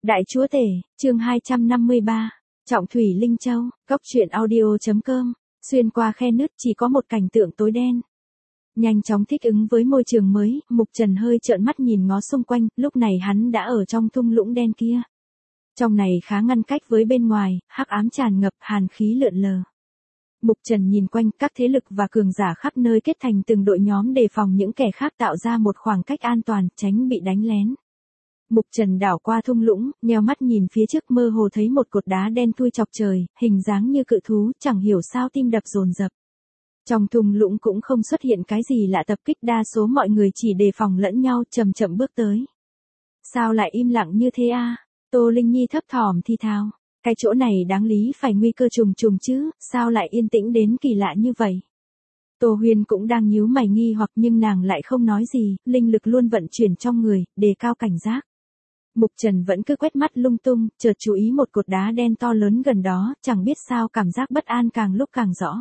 Đại Chúa Tể, chương 253, Trọng Thủy Linh Châu, Cốc truyện audio.com, xuyên qua khe nứt chỉ có một cảnh tượng tối đen. Nhanh chóng thích ứng với môi trường mới, Mục Trần hơi trợn mắt nhìn ngó xung quanh, lúc này hắn đã ở trong thung lũng đen kia. Trong này khá ngăn cách với bên ngoài, hắc ám tràn ngập, hàn khí lượn lờ. Mục Trần nhìn quanh, các thế lực và cường giả khắp nơi kết thành từng đội nhóm đề phòng những kẻ khác, tạo ra một khoảng cách an toàn, tránh bị đánh lén. Mục Trần đảo qua thung lũng, nheo mắt nhìn phía trước, mơ hồ thấy một cột đá đen thui chọc trời, hình dáng như cự thú, chẳng hiểu sao tim đập dồn dập. Trong thung lũng cũng không xuất hiện cái gì lạ tập kích, đa số mọi người chỉ đề phòng lẫn nhau, chậm chậm bước tới. Sao lại im lặng như thế a? Tô Linh Nhi thấp thỏm thi thào. Cái chỗ này đáng lý phải nguy cơ trùng trùng chứ, sao lại yên tĩnh đến kỳ lạ như vậy? Tô Huyên cũng đang nhíu mày nghi hoặc, nhưng nàng lại không nói gì, linh lực luôn vận chuyển trong người, đề cao cảnh giác. Mục Trần vẫn cứ quét mắt lung tung, chợt chú ý một cột đá đen to lớn gần đó, chẳng biết sao cảm giác bất an càng lúc càng rõ.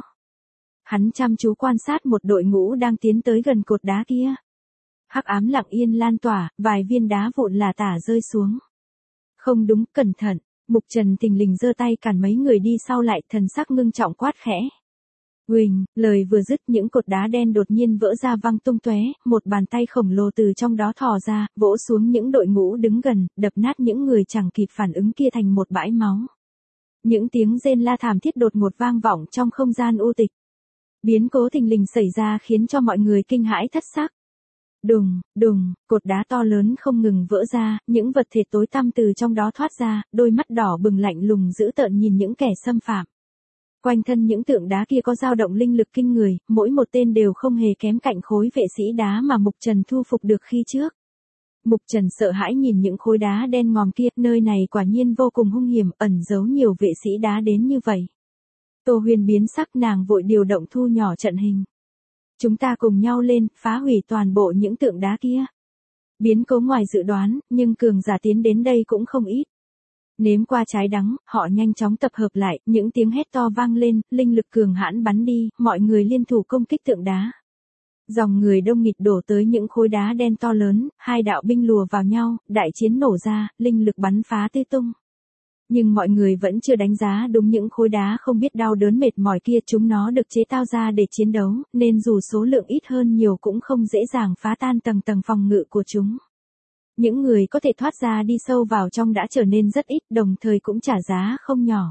Hắn chăm chú quan sát một đội ngũ đang tiến tới gần cột đá kia. Hắc ám lặng yên lan tỏa, vài viên đá vụn lả tả rơi xuống. Không đúng, cẩn thận. Mục Trần thình lình giơ tay cản mấy người đi sau lại, thần sắc ngưng trọng quát khẽ. Huỳnh, lời vừa dứt, những cột đá đen đột nhiên vỡ ra văng tung tóe, một bàn tay khổng lồ từ trong đó thò ra, vỗ xuống những đội ngũ đứng gần, đập nát những người chẳng kịp phản ứng kia thành một bãi máu. Những tiếng rên la thảm thiết đột ngột vang vọng trong không gian u tịch. Biến cố thình lình xảy ra khiến cho mọi người kinh hãi thất sắc. Đùng, đùng, cột đá to lớn không ngừng vỡ ra, những vật thể tối tăm từ trong đó thoát ra, đôi mắt đỏ bừng lạnh lùng dữ tợn nhìn những kẻ xâm phạm. Quanh thân những tượng đá kia có dao động linh lực kinh người, mỗi một tên đều không hề kém cạnh khối vệ sĩ đá mà Mục Trần thu phục được khi trước. Mục Trần sợ hãi nhìn những khối đá đen ngòm kia, nơi này quả nhiên vô cùng hung hiểm, ẩn giấu nhiều vệ sĩ đá đến như vậy. Tô Huyên biến sắc, nàng vội điều động thu nhỏ trận hình. Chúng ta cùng nhau lên, phá hủy toàn bộ những tượng đá kia. Biến cố ngoài dự đoán, nhưng cường giả tiến đến đây cũng không ít. Nếm qua trái đắng, họ nhanh chóng tập hợp lại, những tiếng hét to vang lên, linh lực cường hãn bắn đi, mọi người liên thủ công kích tượng đá. Dòng người đông nghịt đổ tới những khối đá đen to lớn, hai đạo binh lùa vào nhau, đại chiến nổ ra, linh lực bắn phá tứ tung. Nhưng mọi người vẫn chưa đánh giá đúng những khối đá không biết đau đớn mệt mỏi kia, chúng nó được chế tạo ra để chiến đấu, nên dù số lượng ít hơn nhiều cũng không dễ dàng phá tan tầng tầng phòng ngự của chúng. Những người có thể thoát ra đi sâu vào trong đã trở nên rất ít, đồng thời cũng trả giá không nhỏ.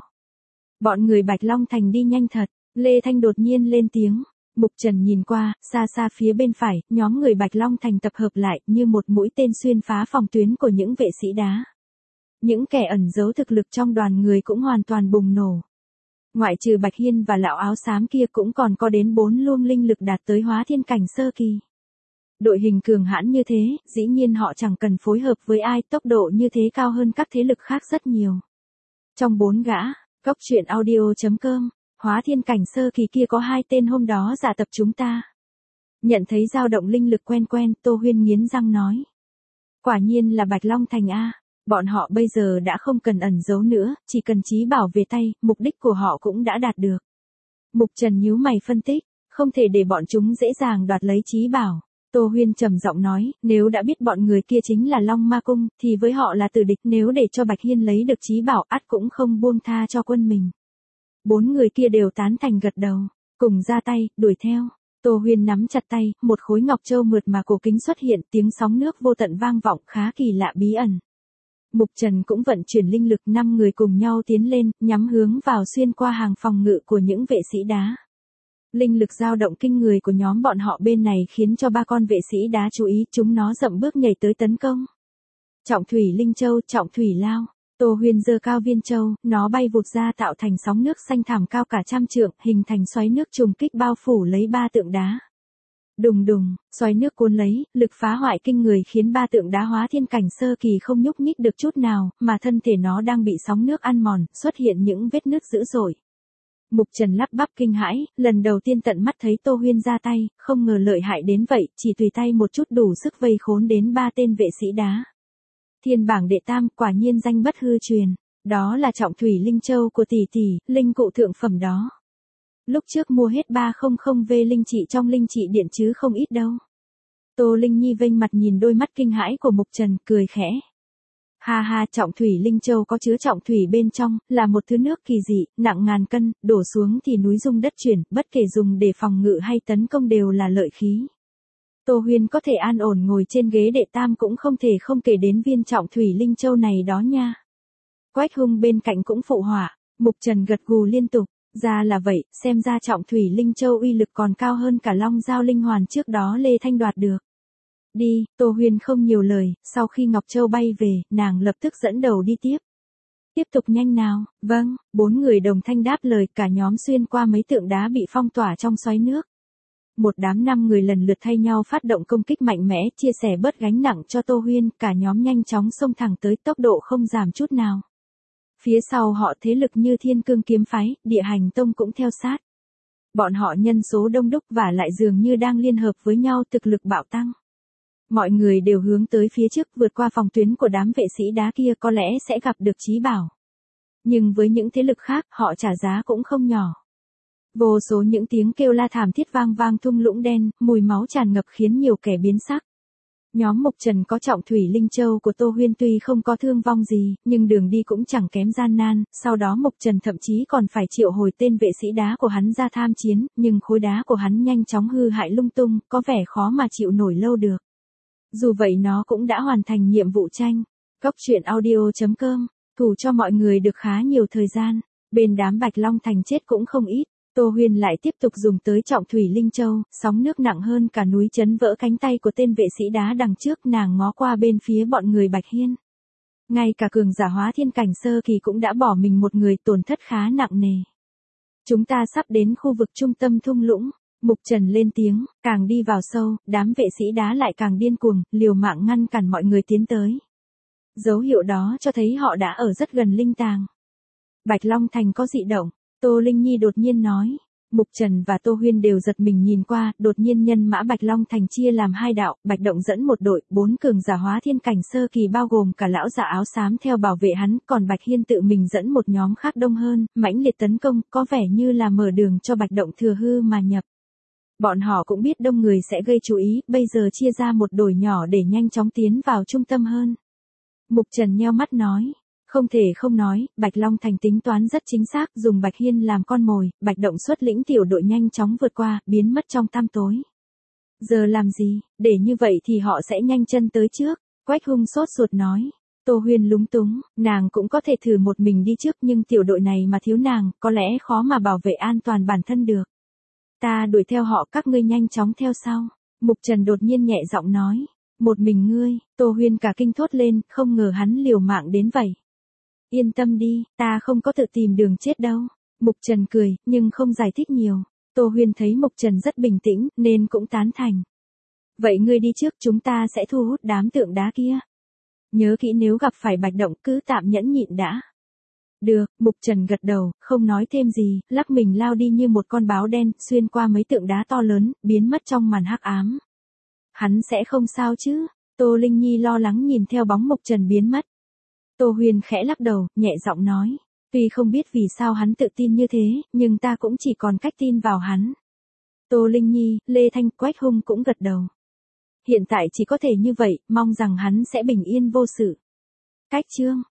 Bọn người Bạch Long Thành đi nhanh thật, Lê Thanh đột nhiên lên tiếng. Mục Trần nhìn qua, xa xa phía bên phải, nhóm người Bạch Long Thành tập hợp lại, như một mũi tên xuyên phá phòng tuyến của những vệ sĩ đá. Những kẻ ẩn giấu thực lực trong đoàn người cũng hoàn toàn bùng nổ. Ngoại trừ Bạch Hiên và lão áo xám kia cũng còn có đến 4 luồng linh lực đạt tới hóa thiên cảnh sơ kỳ. Đội hình cường hãn như thế, dĩ nhiên họ chẳng cần phối hợp với ai, tốc độ như thế cao hơn các thế lực khác rất nhiều. Trong 4 gã, Cốc truyện audio.com, hóa thiên cảnh sơ kỳ kia có 2 tên hôm đó giả tập chúng ta. Nhận thấy dao động linh lực quen quen, Tô Huyên nghiến răng nói. Quả nhiên là Bạch Long Thành a. Bọn họ bây giờ đã không cần ẩn giấu nữa, chỉ cần chí bảo về tay, mục đích của họ cũng đã đạt được. Mục Trần nhíu mày phân tích, không thể để bọn chúng dễ dàng đoạt lấy chí bảo. Tô Huyên trầm giọng nói, nếu đã biết bọn người kia chính là Long Ma Cung, thì với họ là tử địch, nếu để cho Bạch Hiên lấy được chí bảo, ắt cũng không buông tha cho quân mình. 4 người kia đều tán thành gật đầu, cùng ra tay, đuổi theo. Tô Huyên nắm chặt tay, một khối ngọc châu mượt mà cổ kính xuất hiện, tiếng sóng nước vô tận vang vọng, khá kỳ lạ bí ẩn. Mục Trần cũng vận chuyển linh lực, 5 người cùng nhau tiến lên, nhắm hướng vào xuyên qua hàng phòng ngự của những vệ sĩ đá. Linh lực dao động kinh người của nhóm bọn họ bên này khiến cho 3 con vệ sĩ đá chú ý, chúng nó dậm bước nhảy tới tấn công. Trọng Thủy Linh Châu, Trọng Thủy Lao. Tô Huyên giơ cao viên châu, nó bay vụt ra tạo thành sóng nước xanh thẳm cao cả trăm trượng, hình thành xoáy nước trùng kích bao phủ lấy 3 tượng đá. Đùng đùng, xoáy nước cuốn lấy, lực phá hoại kinh người khiến 3 tượng đá hóa thiên cảnh sơ kỳ không nhúc nhích được chút nào, mà thân thể nó đang bị sóng nước ăn mòn, xuất hiện những vết nứt dữ dội. Mục Trần lắp bắp kinh hãi, lần đầu tiên tận mắt thấy Tô Huyên ra tay, không ngờ lợi hại đến vậy, chỉ tùy tay một chút đủ sức vây khốn đến 3 tên vệ sĩ đá. Thiên bảng đệ tam, quả nhiên danh bất hư truyền, đó là Trọng Thủy Linh Châu của tỷ tỷ, linh cụ thượng phẩm đó. Lúc trước mua hết 300V linh trị trong linh trị điện chứ không ít đâu. Tô Linh Nhi vênh mặt nhìn đôi mắt kinh hãi của Mục Trần, cười khẽ. Ha ha, trọng thủy linh châu có chứa trọng thủy bên trong, là một thứ nước kỳ dị, nặng ngàn cân, đổ xuống thì núi rung đất chuyển, bất kể dùng để phòng ngự hay tấn công đều là lợi khí. Tô Huyên có thể an ổn ngồi trên ghế đệ tam cũng không thể không kể đến viên trọng thủy linh châu này đó nha. Quách Hung bên cạnh cũng phụ họa, Mục Trần gật gù liên tục, ra là vậy, xem ra trọng thủy linh châu uy lực còn cao hơn cả long giao linh hoàn trước đó Lê Thanh đoạt được. Đi, Tô Huyên không nhiều lời, sau khi Ngọc Châu bay về, nàng lập tức dẫn đầu đi tiếp. Tiếp tục nhanh nào, vâng, 4 người đồng thanh đáp lời, cả nhóm xuyên qua mấy tượng đá bị phong tỏa trong xoáy nước. Một đám 5 người lần lượt thay nhau phát động công kích mạnh mẽ, chia sẻ bớt gánh nặng cho Tô Huyên, cả nhóm nhanh chóng xông thẳng tới, tốc độ không giảm chút nào. Phía sau họ thế lực như Thiên Cương kiếm phái, Địa Hành tông cũng theo sát. Bọn họ nhân số đông đúc và lại dường như đang liên hợp với nhau, thực lực bạo tăng. Mọi người đều hướng tới phía trước, vượt qua phòng tuyến của đám vệ sĩ đá kia, có lẽ sẽ gặp được chí bảo. Nhưng với những thế lực khác, họ trả giá cũng không nhỏ. Vô số những tiếng kêu la thảm thiết vang vang thung lũng đen, mùi máu tràn ngập khiến nhiều kẻ biến sắc. Nhóm Mục Trần có trọng thủy linh châu của Tô Huyên tuy không có thương vong gì, nhưng đường đi cũng chẳng kém gian nan, sau đó Mục Trần thậm chí còn phải triệu hồi tên vệ sĩ đá của hắn ra tham chiến, nhưng khối đá của hắn nhanh chóng hư hại lung tung, có vẻ khó mà chịu nổi lâu được. Dù vậy nó cũng đã hoàn thành nhiệm vụ tranh. Góc truyện audio.com, thủ cho mọi người được khá nhiều thời gian, bên đám Bạch Long Thành chết cũng không ít. Tô Huyên lại tiếp tục dùng tới trọng thủy linh châu, sóng nước nặng hơn cả núi chấn vỡ cánh tay của tên vệ sĩ đá đằng trước, nàng ngó qua bên phía bọn người Bạch Hiên. Ngay cả cường giả hóa thiên cảnh sơ kỳ cũng đã bỏ mình một người, tổn thất khá nặng nề. Chúng ta sắp đến khu vực trung tâm thung lũng, Mục Trần lên tiếng, càng đi vào sâu, đám vệ sĩ đá lại càng điên cuồng, liều mạng ngăn cản mọi người tiến tới. Dấu hiệu đó cho thấy họ đã ở rất gần linh tàng. Bạch Long Thành có dị động. Tô Linh Nhi đột nhiên nói, Mục Trần và Tô Huyên đều giật mình nhìn qua, đột nhiên nhân mã Bạch Long Thành chia làm hai đạo, Bạch Động dẫn một đội, 4 cường giả hóa thiên cảnh sơ kỳ bao gồm cả lão giả áo xám theo bảo vệ hắn, còn Bạch Hiên tự mình dẫn một nhóm khác đông hơn, mãnh liệt tấn công, có vẻ như là mở đường cho Bạch Động thừa hư mà nhập. Bọn họ cũng biết đông người sẽ gây chú ý, bây giờ chia ra một đội nhỏ để nhanh chóng tiến vào trung tâm hơn. Mục Trần nheo mắt nói. Không thể không nói, Bạch Long Thành tính toán rất chính xác, dùng Bạch Hiên làm con mồi, Bạch Động xuất lĩnh tiểu đội nhanh chóng vượt qua, biến mất trong tăm tối. Giờ làm gì, để như vậy thì họ sẽ nhanh chân tới trước, Quách Hung sốt ruột nói. Tô Huyên lúng túng, nàng cũng có thể thử một mình đi trước nhưng tiểu đội này mà thiếu nàng, có lẽ khó mà bảo vệ an toàn bản thân được. Ta đuổi theo họ, các ngươi nhanh chóng theo sau. Mục Trần đột nhiên nhẹ giọng nói. Một mình ngươi, Tô Huyên cả kinh thốt lên, không ngờ hắn liều mạng đến vậy. Yên tâm đi, ta không có tự tìm đường chết đâu. Mục Trần cười, nhưng không giải thích nhiều. Tô Huyên thấy Mục Trần rất bình tĩnh, nên cũng tán thành. Vậy ngươi đi trước, chúng ta sẽ thu hút đám tượng đá kia. Nhớ kỹ nếu gặp phải Bạch Động cứ tạm nhẫn nhịn đã. Được, Mục Trần gật đầu, không nói thêm gì, lắc mình lao đi như một con báo đen, xuyên qua mấy tượng đá to lớn, biến mất trong màn hắc ám. Hắn sẽ không sao chứ? Tô Linh Nhi lo lắng nhìn theo bóng Mục Trần biến mất. Tô Huyên khẽ lắc đầu, nhẹ giọng nói. Tuy không biết vì sao hắn tự tin như thế, nhưng ta cũng chỉ còn cách tin vào hắn. Tô Linh Nhi, Lê Thanh, Quách Hung cũng gật đầu. Hiện tại chỉ có thể như vậy, mong rằng hắn sẽ bình yên vô sự. Cách chương